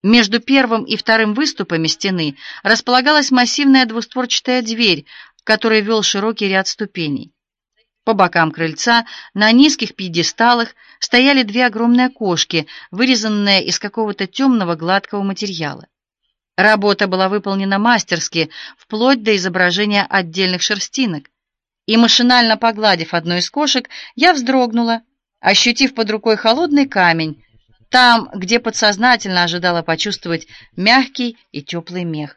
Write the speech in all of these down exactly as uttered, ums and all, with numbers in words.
Между первым и вторым выступами стены располагалась массивная двустворчатая дверь, к которой вел широкий ряд ступеней. По бокам крыльца на низких пьедесталах стояли две огромные окошки, вырезанные из какого-то темного гладкого материала. Работа была выполнена мастерски, вплоть до изображения отдельных шерстинок, и, машинально погладив одно из кошек, я вздрогнула, ощутив под рукой холодный камень, там, где подсознательно ожидала почувствовать мягкий и теплый мех.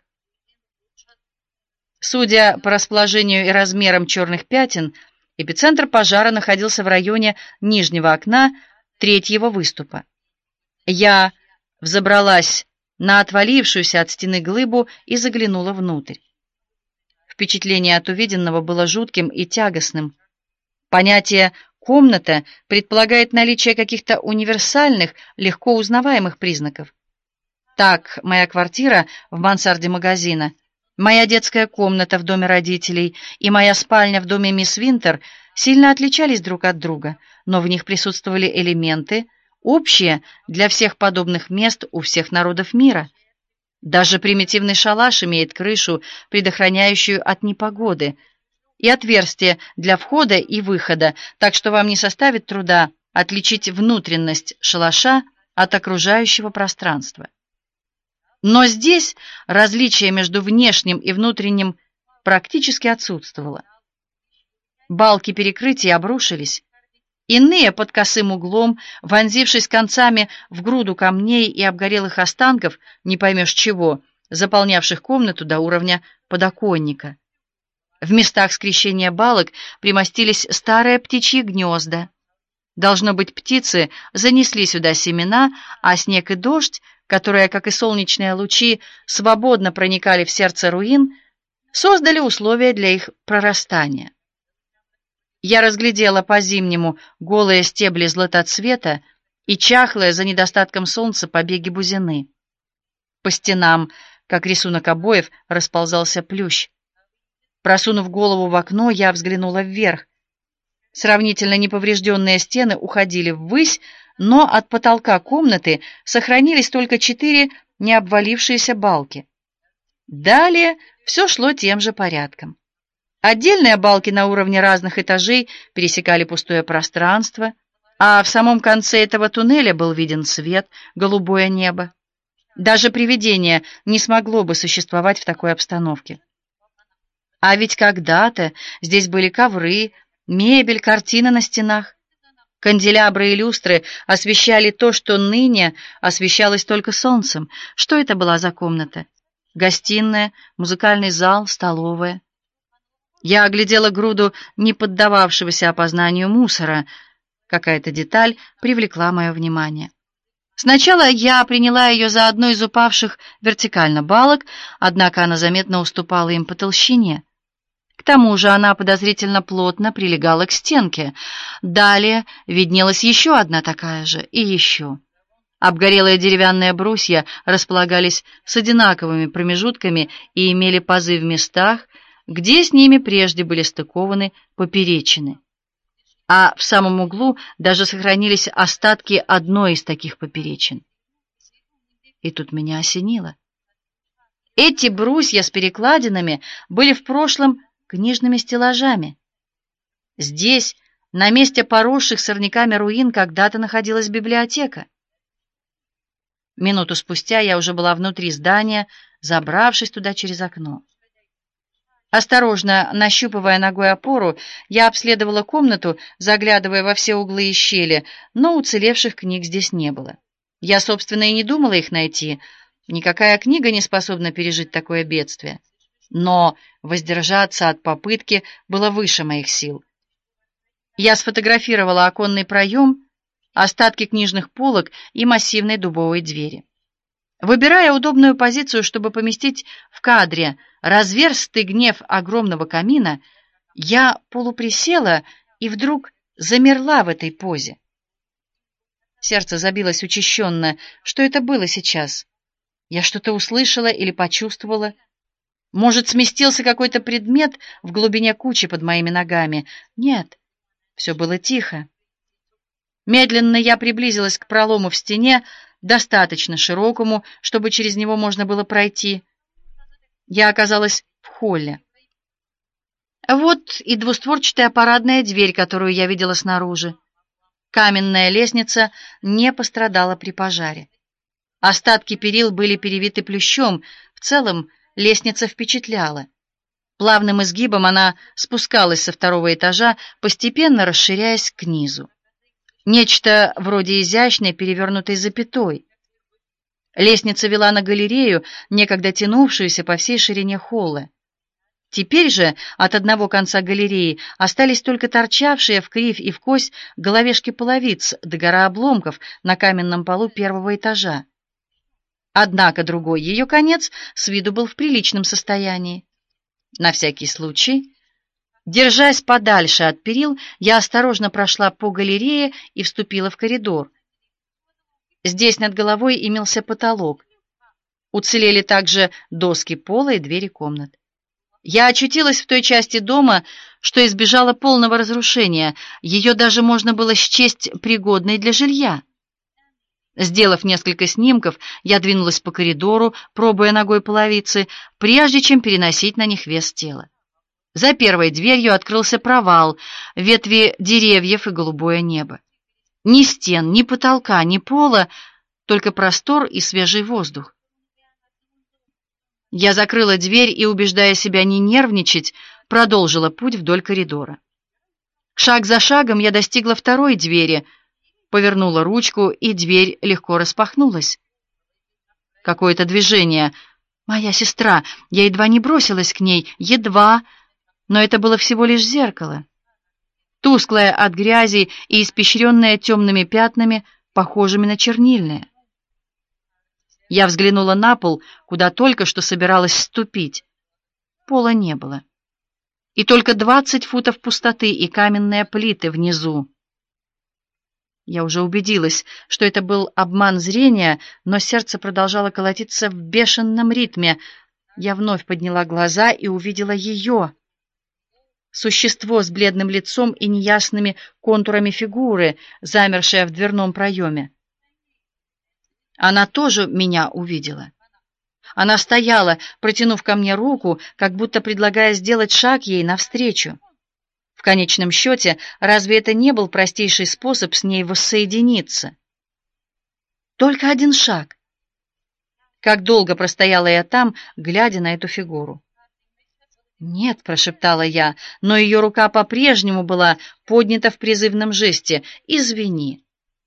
Судя по расположению и размерам черных пятен, эпицентр пожара находился в районе нижнего окна третьего выступа. Я взобралась на отвалившуюся от стены глыбу и заглянула внутрь. Впечатление от увиденного было жутким и тягостным. Понятие «комната» предполагает наличие каких-то универсальных, легко узнаваемых признаков. Так, моя квартира в мансарде магазина, моя детская комната в доме родителей и моя спальня в доме мисс Винтер сильно отличались друг от друга, но в них присутствовали элементы, общие для всех подобных мест у всех народов мира. Даже примитивный шалаш имеет крышу, предохраняющую от непогоды, и отверстие для входа и выхода, так что вам не составит труда отличить внутренность шалаша от окружающего пространства. Но здесь различие между внешним и внутренним практически отсутствовало. Балки перекрытия обрушились, иные под косым углом, вонзившись концами в груду камней и обгорелых останков, не поймешь чего, заполнявших комнату до уровня подоконника. В местах скрещения балок примостились старые птичьи гнезда. Должно быть, птицы занесли сюда семена, а снег и дождь, которые, как и солнечные лучи, свободно проникали в сердце руин, создали условия для их прорастания. Я разглядела по-зимнему голые стебли златоцвета и чахлые за недостатком солнца побеги бузины. По стенам, как рисунок обоев, расползался плющ. Просунув голову в окно, я взглянула вверх. Сравнительно неповрежденные стены уходили ввысь, но от потолка комнаты сохранились только четыре необвалившиеся балки. Далее все шло тем же порядком. Отдельные балки на уровне разных этажей пересекали пустое пространство, а в самом конце этого туннеля был виден свет, голубое небо. Даже привидение не смогло бы существовать в такой обстановке. А ведь когда-то здесь были ковры, мебель, картины на стенах. Канделябры и люстры освещали то, что ныне освещалось только солнцем. Что это была за комната? Гостиная, музыкальный зал, столовая. Я оглядела груду не поддававшегося опознанию мусора. Какая-то деталь привлекла мое внимание. Сначала я приняла ее за одну из упавших вертикально балок, однако она заметно уступала им по толщине. К тому же она подозрительно плотно прилегала к стенке. Далее виднелась еще одна такая же, и еще. Обгорелые деревянные брусья располагались с одинаковыми промежутками и имели пазы в местах, где с ними прежде были стыкованы поперечины. А в самом углу даже сохранились остатки одной из таких поперечин. И тут меня осенило. Эти брусья с перекладинами были в прошлом книжными стеллажами. Здесь, на месте поросших сорняками руин, когда-то находилась библиотека. Минуту спустя я уже была внутри здания, забравшись туда через окно. Осторожно нащупывая ногой опору, я обследовала комнату, заглядывая во все углы и щели, но уцелевших книг здесь не было. Я, собственно, и не думала их найти. Никакая книга не способна пережить такое бедствие. Но воздержаться от попытки было выше моих сил. Я сфотографировала оконный проем, остатки книжных полок и массивной дубовой двери. Выбирая удобную позицию, чтобы поместить в кадре разверстый гнев огромного камина, я полуприсела и вдруг замерла в этой позе. Сердце забилось учащенно. Что это было сейчас? Я что-то услышала или почувствовала? Может, сместился какой-то предмет в глубине кучи под моими ногами? Нет, все было тихо. Медленно я приблизилась к пролому в стене, достаточно широкому, чтобы через него можно было пройти. Я оказалась в холле. Вот и двустворчатая парадная дверь, которую я видела снаружи. Каменная лестница не пострадала при пожаре. Остатки перил были перевиты плющом, в целом лестница впечатляла. Плавным изгибом она спускалась со второго этажа, постепенно расширяясь к низу. Нечто вроде изящной перевернутой запятой. Лестница вела на галерею, некогда тянувшуюся по всей ширине холла. Теперь же от одного конца галереи остались только торчавшие в кривь и в кось головешки половиц да гора обломков на каменном полу первого этажа. Однако другой ее конец с виду был в приличном состоянии. На всякий случай, держась подальше от перил, я осторожно прошла по галерее и вступила в коридор. Здесь над головой имелся потолок. Уцелели также доски пола и двери комнат. Я очутилась в той части дома, что избежала полного разрушения. Ее даже можно было счесть пригодной для жилья. Сделав несколько снимков, я двинулась по коридору, пробуя ногой половицы, прежде чем переносить на них вес тела. За первой дверью открылся провал, ветви деревьев и голубое небо. Ни стен, ни потолка, ни пола, только простор и свежий воздух. Я закрыла дверь и, убеждая себя не нервничать, продолжила путь вдоль коридора. Шаг за шагом я достигла второй двери, повернула ручку, и дверь легко распахнулась. Какое-то движение. Моя сестра. Я едва не бросилась к ней, едва, но это было всего лишь зеркало. Тусклое от грязи и испещренное темными пятнами, похожими на чернильные. Я взглянула на пол, куда только что собиралась ступить. Пола не было. И только двадцать футов пустоты и каменные плиты внизу. Я уже убедилась, что это был обман зрения, но сердце продолжало колотиться в бешеном ритме. Я вновь подняла глаза и увидела ее. Существо с бледным лицом и неясными контурами фигуры, замершее в дверном проеме. Она тоже меня увидела. Она стояла, протянув ко мне руку, как будто предлагая сделать шаг ей навстречу. В конечном счете, разве это не был простейший способ с ней воссоединиться? Только один шаг. Как долго простояла я там, глядя на эту фигуру. «Нет», — прошептала я, но ее рука по-прежнему была поднята в призывном жесте. «Извини».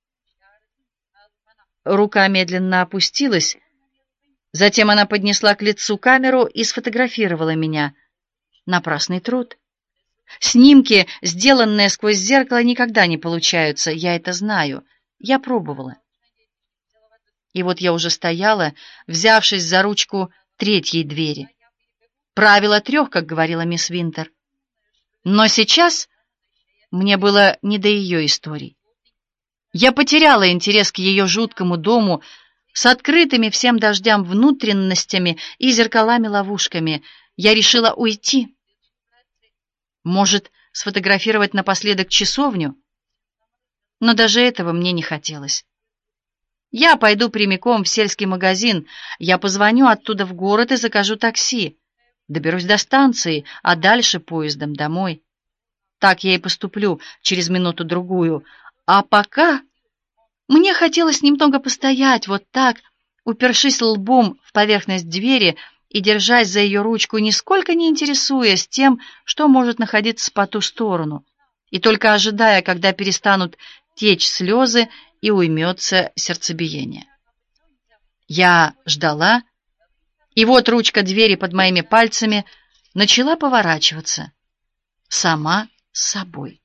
Рука медленно опустилась, затем она поднесла к лицу камеру и сфотографировала меня. Напрасный труд. Снимки, сделанные сквозь зеркало, никогда не получаются, я это знаю. Я пробовала. И вот я уже стояла, взявшись за ручку третьей двери. Правило трех, как говорила мисс Винтер. Но сейчас мне было не до ее историй. Я потеряла интерес к ее жуткому дому с открытыми всем дождям внутренностями и зеркалами-ловушками. Я решила уйти. Может, сфотографировать напоследок часовню? Но даже этого мне не хотелось. Я пойду прямиком в сельский магазин. Я позвоню оттуда в город и закажу такси. Доберусь до станции, а дальше поездом домой. Так я и поступлю через минуту-другую. А пока мне хотелось немного постоять вот так, упершись лбом в поверхность двери и держась за ее ручку, нисколько не интересуясь тем, что может находиться по ту сторону, и только ожидая, когда перестанут течь слезы и уймется сердцебиение. Я ждала, и вот ручка двери под моими пальцами начала поворачиваться сама с собой.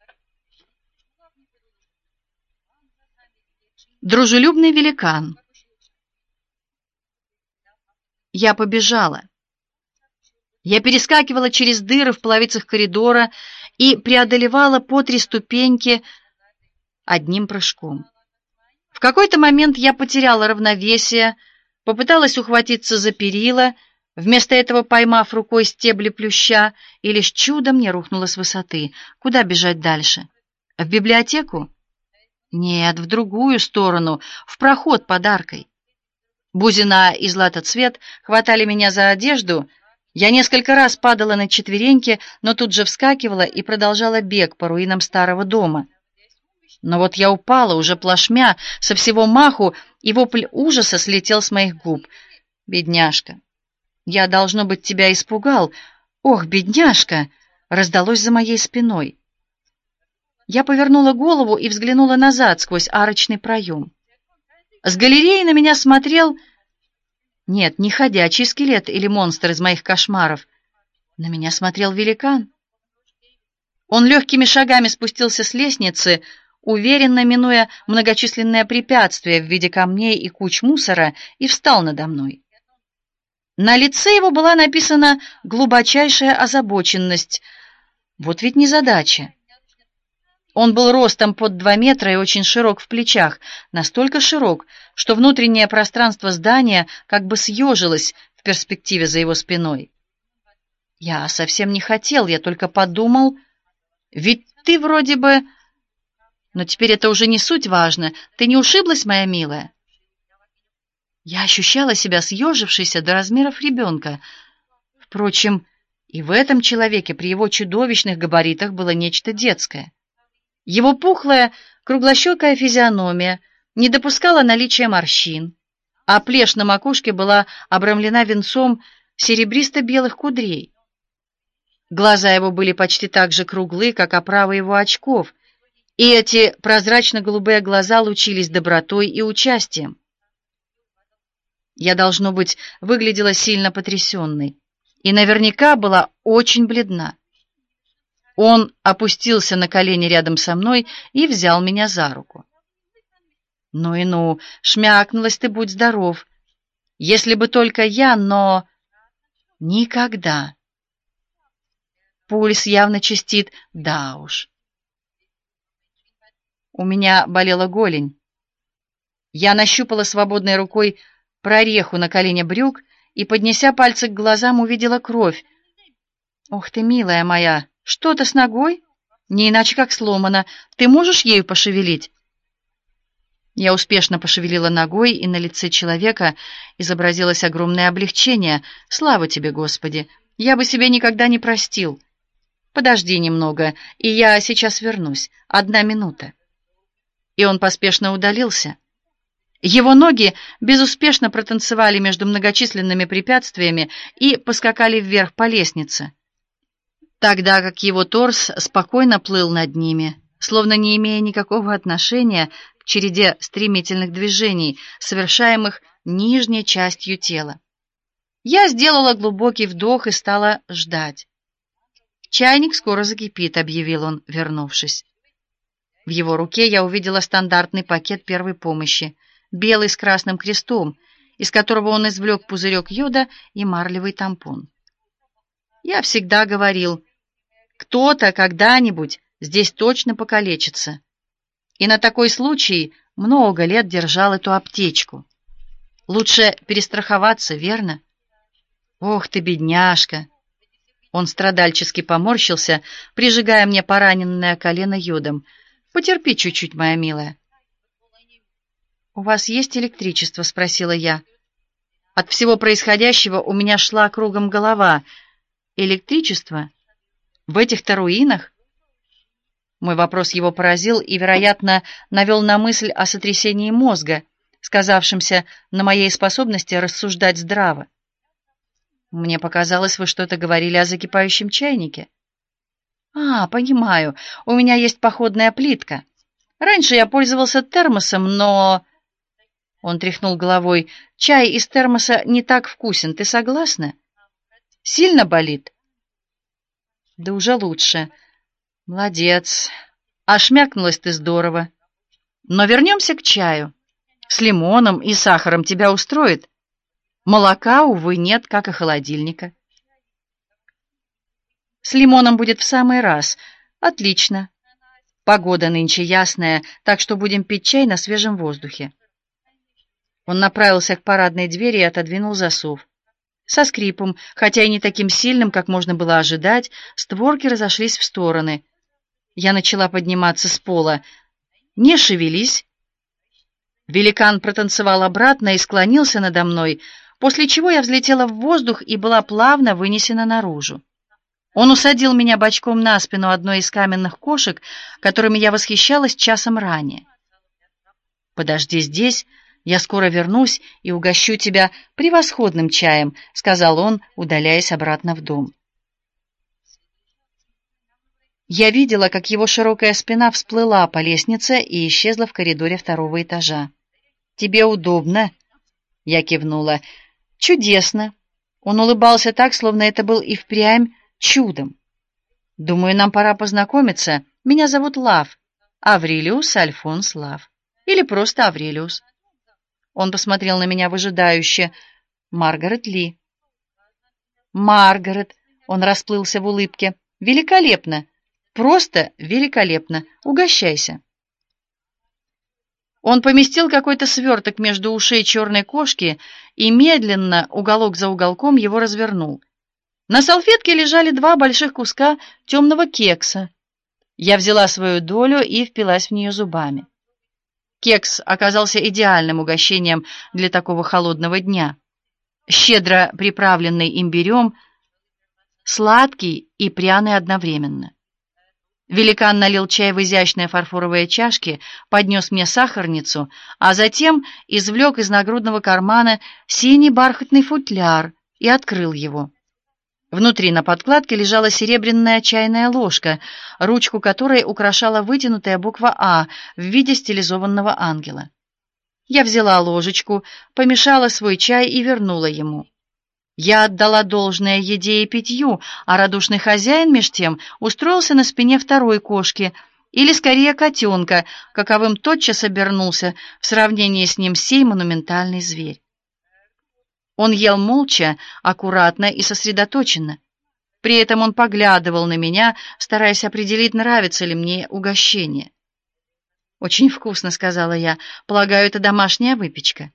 Дружелюбный великан. Я побежала. Я перескакивала через дыры в половицах коридора и преодолевала по три ступеньки одним прыжком. В какой-то момент я потеряла равновесие, попыталась ухватиться за перила, вместо этого поймав рукой стебли плюща, и лишь чудом не рухнула с высоты. Куда бежать дальше? В библиотеку? Нет, в другую сторону, в проход под аркой. Бузина и Златоцвет хватали меня за одежду. Я несколько раз падала на четвереньки, но тут же вскакивала и продолжала бег по руинам старого дома. Но вот я упала уже плашмя, со всего маху, и вопль ужаса слетел с моих губ. «Бедняжка! Я, должно быть, тебя испугал! Ох, бедняжка!» раздалось за моей спиной. Я повернула голову и взглянула назад сквозь арочный проем. С галереи на меня смотрел... Нет, не ходячий скелет или монстр из моих кошмаров. На меня смотрел великан. Он легкими шагами спустился с лестницы, уверенно минуя многочисленные препятствия в виде камней и куч мусора, и встал надо мной. На лице его была написана глубочайшая озабоченность. Вот ведь незадача. Он был ростом под два метра и очень широк в плечах, настолько широк, что внутреннее пространство здания как бы съежилось в перспективе за его спиной. Я совсем не хотел, я только подумал, ведь ты вроде бы... Но теперь это уже не суть важно. Ты не ушиблась, моя милая? Я ощущала себя съежившейся до размеров ребенка. Впрочем, и в этом человеке при его чудовищных габаритах было нечто детское. Его пухлая, круглощекая физиономия не допускала наличия морщин, а плешь на макушке была обрамлена венцом серебристо-белых кудрей. Глаза его были почти так же круглы, как оправа его очков, и эти прозрачно-голубые глаза лучились добротой и участием. Я, должно быть, выглядела сильно потрясенной и наверняка была очень бледна. Он опустился на колени рядом со мной и взял меня за руку. «Ну и ну, шмякнулась ты, будь здоров. Если бы только я, но... никогда». Пульс явно частит, да уж. У меня болела голень. Я нащупала свободной рукой прореху на колене брюк и, поднеся пальцы к глазам, увидела кровь. «Ох ты, милая моя, что-то с ногой? Не иначе как сломано. Ты можешь ею пошевелить?» Я успешно пошевелила ногой, и на лице человека изобразилось огромное облегчение. «Слава тебе, Господи! Я бы себе никогда не простил. Подожди немного, и я сейчас вернусь. Одна минута». И он поспешно удалился. Его ноги безуспешно протанцевали между многочисленными препятствиями и поскакали вверх по лестнице, тогда как его торс спокойно плыл над ними, словно не имея никакого отношения к череде стремительных движений, совершаемых нижней частью тела. Я сделала глубокий вдох и стала ждать. «Чайник скоро закипит», — объявил он, вернувшись. В его руке я увидела стандартный пакет первой помощи, белый с красным крестом, из которого он извлек пузырек йода и марлевый тампон. Я всегда говорил, кто-то когда-нибудь здесь точно покалечится. И на такой случай много лет держал эту аптечку. Лучше перестраховаться, верно? Ох ты, бедняжка! Он страдальчески поморщился, прижигая мне пораненное колено йодом. Потерпи чуть-чуть, моя милая. «У вас есть электричество?» — спросила я. От всего происходящего у меня шла кругом голова. «Электричество? В этих-то руинах?» Мой вопрос его поразил и, вероятно, навел на мысль о сотрясении мозга, сказавшемся на моей способности рассуждать здраво. «Мне показалось, вы что-то говорили о закипающем чайнике». «А, понимаю, у меня есть походная плитка. Раньше я пользовался термосом, но...» Он тряхнул головой. «Чай из термоса не так вкусен, ты согласна? Сильно болит?» «Да уже лучше. Молодец. А шмякнулась ты здорово. Но вернемся к чаю. С лимоном и сахаром тебя устроит? Молока, увы, нет, как и холодильника». «С лимоном будет в самый раз. Отлично. Погода нынче ясная, так что будем пить чай на свежем воздухе». Он направился к парадной двери и отодвинул засов. Со скрипом, хотя и не таким сильным, как можно было ожидать, створки разошлись в стороны. Я начала подниматься с пола. Не шевелись. Великан протанцевал обратно и склонился надо мной, после чего я взлетела в воздух и была плавно вынесена наружу. Он усадил меня бочком на спину одной из каменных кошек, которыми я восхищалась часом ранее. «Подожди здесь, я скоро вернусь и угощу тебя превосходным чаем», — сказал он, удаляясь обратно в дом. Я видела, как его широкая спина всплыла по лестнице и исчезла в коридоре второго этажа. «Тебе удобно?» Я кивнула. «Чудесно!» Он улыбался так, словно это был и впрямь чудом. «Думаю, нам пора познакомиться. Меня зовут Лав. Аврелиус Альфонс Лав. Или просто Аврелиус». Он посмотрел на меня выжидающе. «Маргарет Ли». «Маргарет!» Он расплылся в улыбке. «Великолепно! Просто великолепно! Угощайся!» Он поместил какой-то сверток между ушей черной кошки и медленно, уголок за уголком, его развернул. На салфетке лежали два больших куска темного кекса. Я взяла свою долю и впилась в нее зубами. Кекс оказался идеальным угощением для такого холодного дня. Щедро приправленный имбирем, сладкий и пряный одновременно. Великан налил чай в изящные фарфоровые чашки, поднес мне сахарницу, а затем извлек из нагрудного кармана синий бархатный футляр и открыл его. Внутри на подкладке лежала серебряная чайная ложка, ручку которой украшала вытянутая буква «А» в виде стилизованного ангела. Я взяла ложечку, помешала свой чай и вернула ему. Я отдала должное еде и питью, а радушный хозяин меж тем устроился на спине второй кошки, или скорее котенка, каковым тотчас обернулся в сравнении с ним сей монументальный зверь. Он ел молча, аккуратно и сосредоточенно. При этом он поглядывал на меня, стараясь определить, нравится ли мне угощение. «Очень вкусно», — сказала я. «Полагаю, это домашняя выпечка».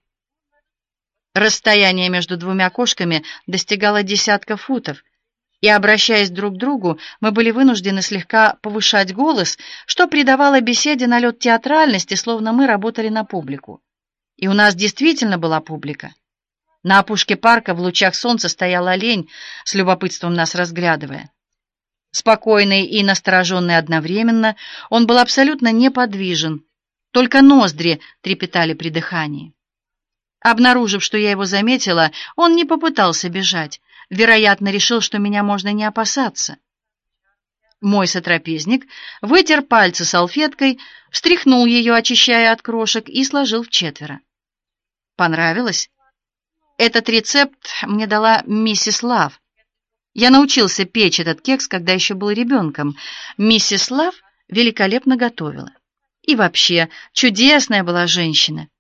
Расстояние между двумя кошками достигало десятка футов, и, обращаясь друг к другу, мы были вынуждены слегка повышать голос, что придавало беседе налет театральности, словно мы работали на публику. И у нас действительно была публика. На опушке парка в лучах солнца стоял олень, с любопытством нас разглядывая. Спокойный и настороженный одновременно, он был абсолютно неподвижен, только ноздри трепетали при дыхании. Обнаружив, что я его заметила, он не попытался бежать, вероятно, решил, что меня можно не опасаться. Мой сотрапезник вытер пальцы салфеткой, встряхнул ее, очищая от крошек, и сложил в четверо. Понравилось? Этот рецепт мне дала миссис Лав. Я научился печь этот кекс, когда еще был ребенком. Миссис Лав великолепно готовила. И вообще, чудесная была женщина.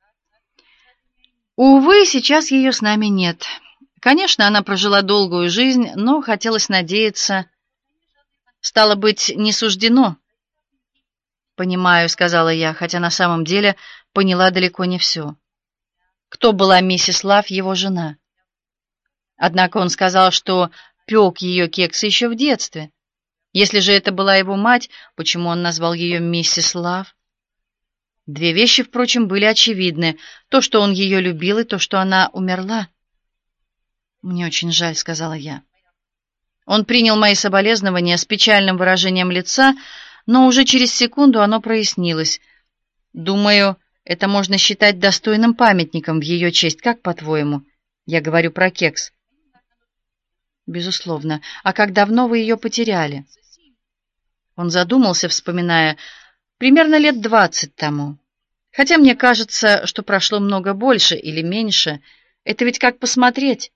Увы, сейчас ее с нами нет. Конечно, она прожила долгую жизнь, но хотелось надеяться... Стало быть, не суждено. «Понимаю», — сказала я, хотя на самом деле поняла далеко не все. Кто была миссис Лав, его жена? Однако он сказал, что пек ее кексы еще в детстве. Если же это была его мать, почему он назвал ее миссис Лав? Две вещи, впрочем, были очевидны. То, что он ее любил, и то, что она умерла. «Мне очень жаль», — сказала я. Он принял мои соболезнования с печальным выражением лица, но уже через секунду оно прояснилось. «Думаю, это можно считать достойным памятником в ее честь. Как, по-твоему?» Я говорю про кекс. «Безусловно. А как давно вы ее потеряли?» Он задумался, вспоминая... Примерно лет двадцать тому. Хотя мне кажется, что прошло много больше или меньше. Это ведь как посмотреть.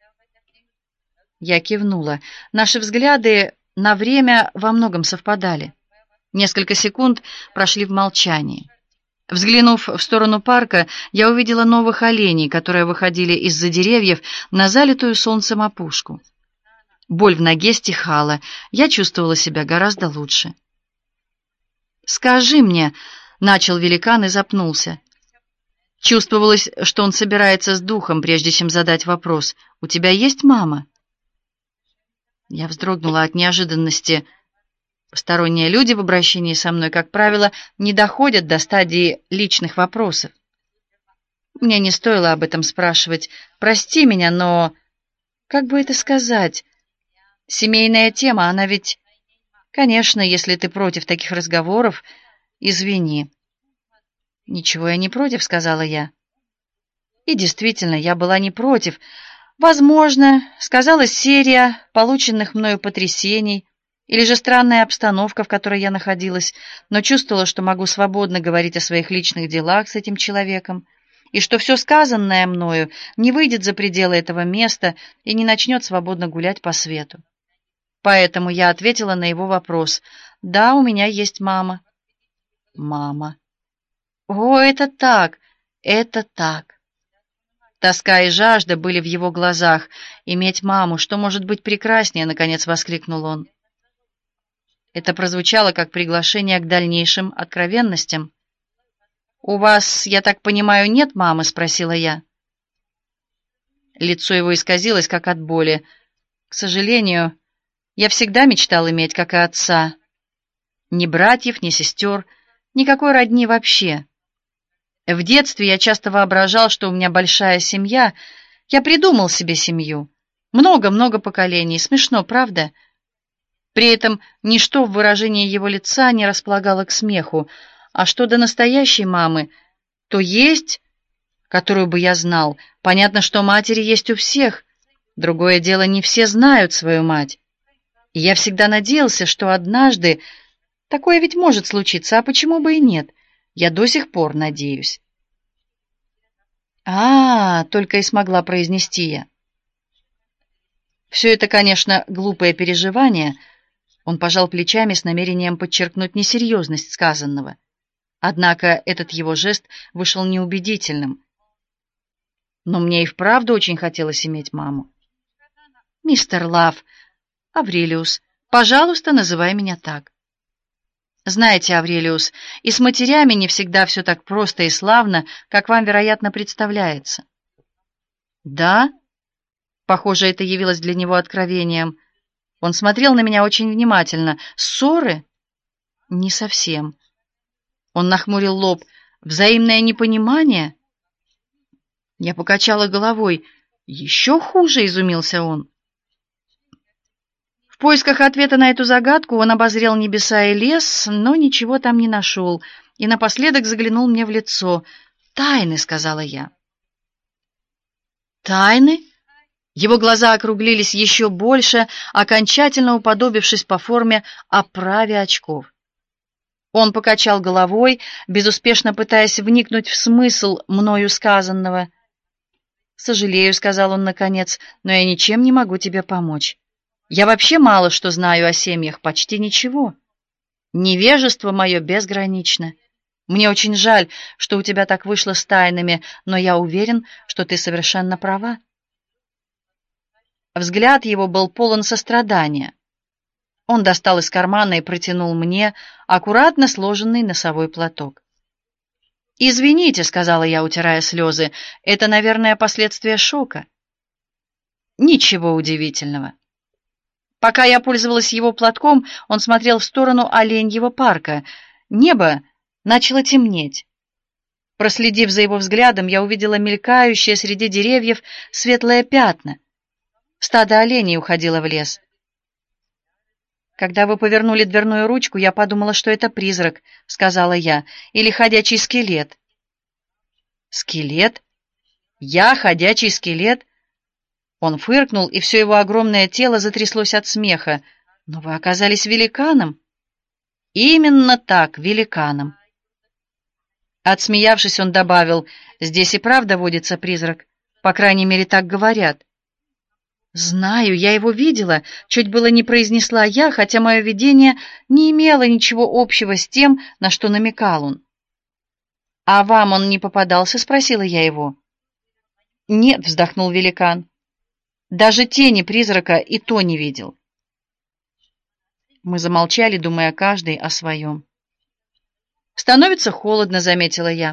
Я кивнула. Наши взгляды на время во многом совпадали. Несколько секунд прошли в молчании. Взглянув в сторону парка, я увидела новых оленей, которые выходили из-за деревьев на залитую солнцем опушку. Боль в ноге стихала. Я чувствовала себя гораздо лучше. «Скажи мне», — начал великан и запнулся. Чувствовалось, что он собирается с духом, прежде чем задать вопрос. «У тебя есть мама?» Я вздрогнула от неожиданности. Посторонние люди в обращении со мной, как правило, не доходят до стадии личных вопросов. Мне не стоило об этом спрашивать. Прости меня, но... Как бы это сказать? Семейная тема, она ведь... Конечно, если ты против таких разговоров, извини. Ничего я не против, сказала я. И действительно, я была не против. Возможно, сказалась серия полученных мною потрясений, или же странная обстановка, в которой я находилась, но чувствовала, что могу свободно говорить о своих личных делах с этим человеком, и что все сказанное мною не выйдет за пределы этого места и не начнет свободно гулять по свету. Поэтому я ответила на его вопрос. «Да, у меня есть мама». «Мама». «О, это так, это так». Тоска и жажда были в его глазах. «Иметь маму, что может быть прекраснее?» — наконец воскликнул он. Это прозвучало как приглашение к дальнейшим откровенностям. «У вас, я так понимаю, нет мамы?» — спросила я. Лицо его исказилось, как от боли. «К сожалению, я всегда мечтал иметь, как и отца. Ни братьев, ни сестер, никакой родни вообще. В детстве я часто воображал, что у меня большая семья. Я придумал себе семью. Много-много поколений. Смешно, правда?» При этом ничто в выражении его лица не располагало к смеху. А что до настоящей мамы, то есть, которую бы я знал. Понятно, что матери есть у всех. Другое дело, не все знают свою мать. И я всегда надеялся, что однажды такое ведь может случиться, а почему бы и нет? Я до сих пор надеюсь. А, только и смогла произнести я. Все это, конечно, глупое переживание. Он пожал плечами с намерением подчеркнуть несерьезность сказанного. Однако этот его жест вышел неубедительным. Но мне и вправду очень хотелось иметь маму. «Мистер Лав, Аврелиус, пожалуйста, называй меня так». Знаете, Аврелиус, и с матерями не всегда все так просто и славно, как вам, вероятно, представляется. Да? Похоже, это явилось для него откровением. Он смотрел на меня очень внимательно. Ссоры? Не совсем. Он нахмурил лоб. Взаимное непонимание? Я покачала головой. Еще хуже, изумился он. В поисках ответа на эту загадку он обозрел небеса и лес, но ничего там не нашел, и напоследок заглянул мне в лицо. «Тайны», — сказала я. «Тайны?» Его глаза округлились еще больше, окончательно уподобившись по форме оправе очков. Он покачал головой, безуспешно пытаясь вникнуть в смысл мною сказанного. «Сожалею», — сказал он наконец, — «но я ничем не могу тебе помочь. Я вообще мало что знаю о семьях, почти ничего. Невежество мое безгранично. Мне очень жаль, что у тебя так вышло с тайнами, но я уверен, что ты совершенно права». Взгляд его был полон сострадания. Он достал из кармана и протянул мне аккуратно сложенный носовой платок. «Извините», — сказала я, утирая слезы, — «это, наверное, последствия шока». Ничего удивительного. Пока я пользовалась его платком, он смотрел в сторону Оленьего парка. Небо начало темнеть. Проследив за его взглядом, я увидела мелькающее среди деревьев светлое пятна. Стадо оленей уходило в лес. «Когда вы повернули дверную ручку, я подумала, что это призрак», — сказала я, — «или ходячий скелет». «Скелет? Я ходячий скелет?» Он фыркнул, и все его огромное тело затряслось от смеха. «Но вы оказались великаном». «Именно так, великаном». Отсмеявшись, он добавил: «Здесь и правда водится призрак. По крайней мере, так говорят». «Знаю, я его видела», — чуть было не произнесла я, хотя мое видение не имело ничего общего с тем, на что намекал он. «А вам он не попадался?» — спросила я его. «Нет», — вздохнул великан. «Даже тени призрака и то не видел». Мы замолчали, думая каждый о своем. «Становится холодно», — заметила я.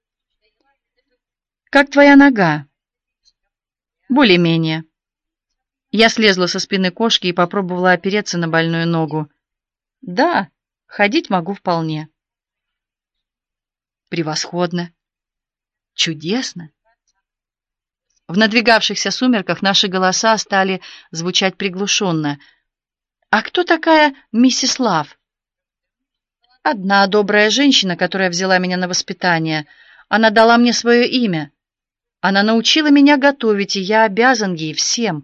«Как твоя нога?» «Более-менее». Я слезла со спины кошки и попробовала опереться на больную ногу. Да, ходить могу вполне. Превосходно. Чудесно. В надвигавшихся сумерках наши голоса стали звучать приглушенно. «А кто такая миссис Лав?» «Одна добрая женщина, которая взяла меня на воспитание. Она дала мне свое имя. Она научила меня готовить, и я обязан ей всем».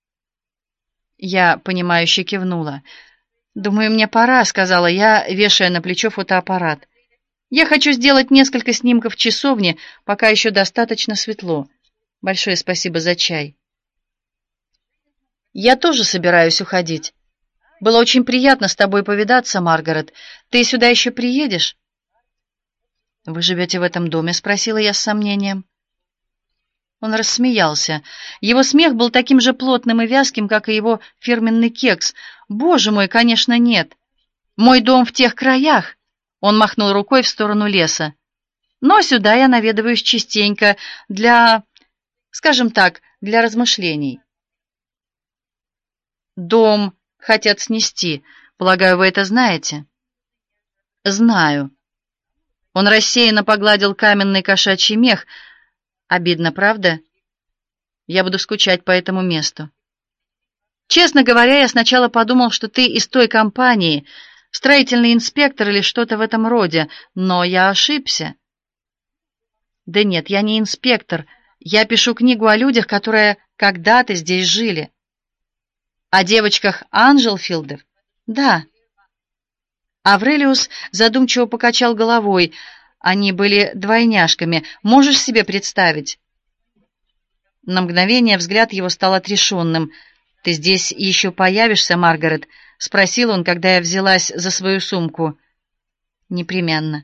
Я, понимающе кивнула. «Думаю, мне пора», — сказала я, вешая на плечо фотоаппарат. «Я хочу сделать несколько снимков часовни, пока еще достаточно светло. Большое спасибо за чай». «Я тоже собираюсь уходить. Было очень приятно с тобой повидаться, Маргарет. Ты сюда еще приедешь?» «Вы живете в этом доме?» — спросила я с сомнением. Он рассмеялся. Его смех был таким же плотным и вязким, как и его фирменный кекс. «Боже мой, конечно, нет. Мой дом в тех краях!» Он махнул рукой в сторону леса. «Но сюда я наведываюсь частенько для, скажем так, для размышлений». «Дом хотят снести. Полагаю, вы это знаете?» «Знаю». Он рассеянно погладил каменный кошачий мех. «Обидно, правда? Я буду скучать по этому месту. Честно говоря, я сначала подумал, что ты из той компании, строительный инспектор или что-то в этом роде, но я ошибся». «Да нет, я не инспектор. Я пишу книгу о людях, которые когда-то здесь жили». «О девочках Анджелфилдов?» «Да». Аврелиус задумчиво покачал головой. «Они были двойняшками. Можешь себе представить?» На мгновение взгляд его стал отрешенным. «Ты здесь еще появишься, Маргарет?» — спросил он, когда я взялась за свою сумку. «Непременно».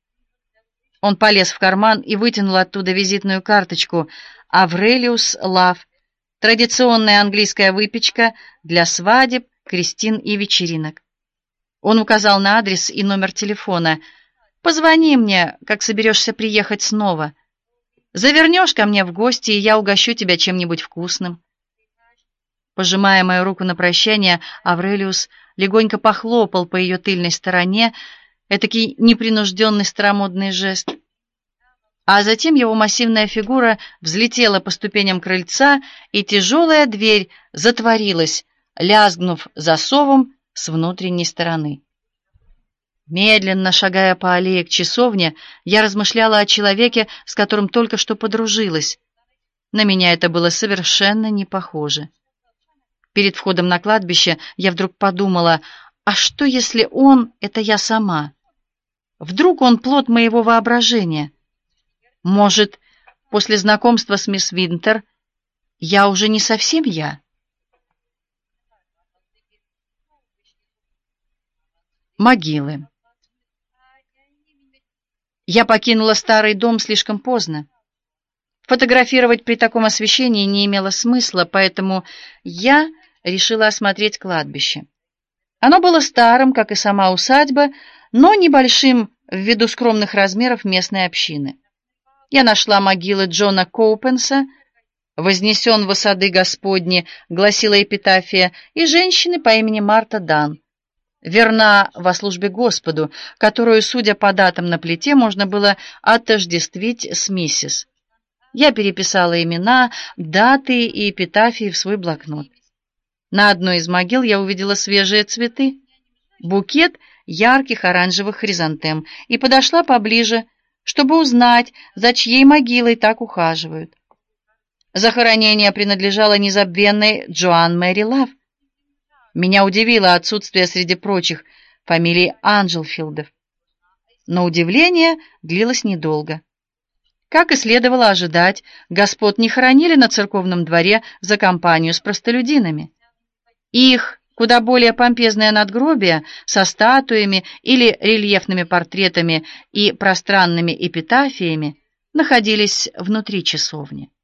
Он полез в карман и вытянул оттуда визитную карточку. «Аврелиус Лав. Традиционная английская выпечка для свадеб, крестин и вечеринок». Он указал на адрес и номер телефона. «Позвони мне, как соберешься приехать снова. Завернешь ко мне в гости, и я угощу тебя чем-нибудь вкусным». Пожимая мою руку на прощание, Аврелиус легонько похлопал по ее тыльной стороне, этакий непринужденный старомодный жест. А затем его массивная фигура взлетела по ступеням крыльца, и тяжелая дверь затворилась, лязгнув засовом с внутренней стороны. Медленно шагая по аллее к часовне, я размышляла о человеке, с которым только что подружилась. На меня это было совершенно не похоже. Перед входом на кладбище я вдруг подумала, а что, если он — это я сама? Вдруг он плод моего воображения? Может, после знакомства с мисс Винтер я уже не совсем я? Могилы. Я покинула старый дом слишком поздно. Фотографировать при таком освещении не имело смысла, поэтому я решила осмотреть кладбище. Оно было старым, как и сама усадьба, но небольшим ввиду скромных размеров местной общины. Я нашла могилы Джона Коупенса, «Вознесен во сады Господни», гласила эпитафия, и женщины по имени Марта Дан, верна во службе Господу, которую, судя по датам на плите, можно было отождествить с миссис. Я переписала имена, даты и эпитафии в свой блокнот. На одной из могил я увидела свежие цветы, букет ярких оранжевых хризантем, и подошла поближе, чтобы узнать, за чьей могилой так ухаживают. Захоронение принадлежало незабвенной Джоан Мэри Лав. Меня удивило отсутствие среди прочих фамилий Анджелфилдов. Но удивление длилось недолго. Как и следовало ожидать, господ не хоронили на церковном дворе за компанию с простолюдинами. Их куда более помпезное надгробие со статуями или рельефными портретами и пространными эпитафиями находились внутри часовни.